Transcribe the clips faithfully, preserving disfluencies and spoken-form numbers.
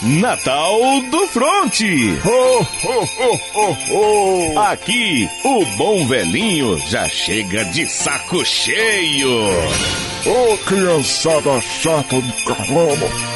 Natal do Fronte. Ho, ho, ho, ho, ho. Aqui, o bom velhinho já chega de saco cheio. Ô, criançada chata do caramba.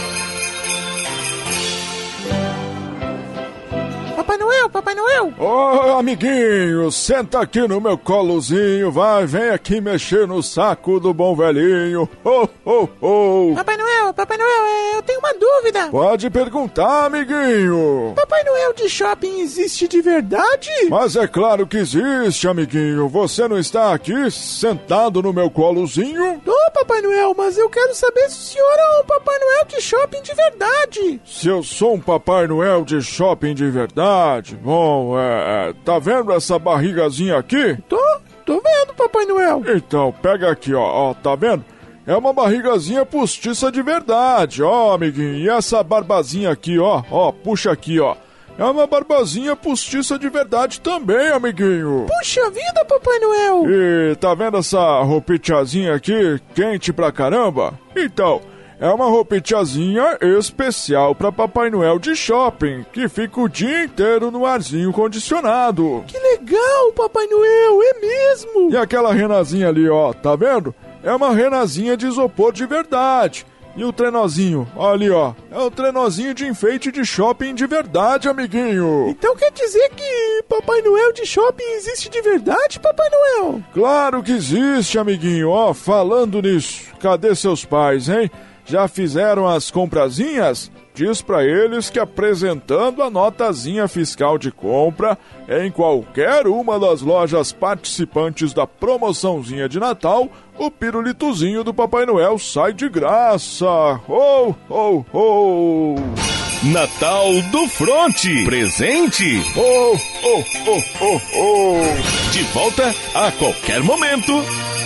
Papai Noel, Papai Noel! Ô, oh, amiguinho, senta aqui no meu colozinho, vai, vem aqui mexer no saco do bom velhinho. Ho, ho, ho. Papai Noel, Papai Noel, eu tenho uma dúvida. Pode perguntar, amiguinho. Papai Noel de shopping existe de verdade? Mas é claro que existe, amiguinho. Você não está aqui sentado no meu colozinho? Ô, Papai Noel, mas eu quero saber se o senhor é um Papai Noel de shopping de verdade. Se eu sou um Papai Noel de shopping de verdade? Bom, é, é, tá vendo essa barrigazinha aqui? Tô, tô vendo, Papai Noel. Então, pega aqui, ó, ó, tá vendo? É uma barrigazinha postiça de verdade, ó, amiguinho. E essa barbazinha aqui, ó, ó, puxa aqui, ó. É uma barbazinha postiça de verdade também, amiguinho. Puxa vida, Papai Noel. E tá vendo essa roupitiazinha aqui, quente pra caramba? Então... é uma roupitiazinha especial para Papai Noel de shopping, que fica o dia inteiro no arzinho condicionado. Que legal, Papai Noel, é mesmo? E aquela renazinha ali, ó, tá vendo? É uma renazinha de isopor de verdade. E o trenozinho, ó, ali, ó, é um trenozinho de enfeite de shopping de verdade, amiguinho. Então quer dizer que Papai Noel de shopping existe de verdade, Papai Noel? Claro que existe, amiguinho, ó, falando nisso, cadê seus pais, hein? Já fizeram as comprazinhas? Diz pra eles que apresentando a notazinha fiscal de compra em qualquer uma das lojas participantes da promoçãozinha de Natal, o pirulitozinho do Papai Noel sai de graça. Ho, ho, ho! Natal do Fronte. Presente. Ho, ho, ho, ho, ho! De volta a qualquer momento.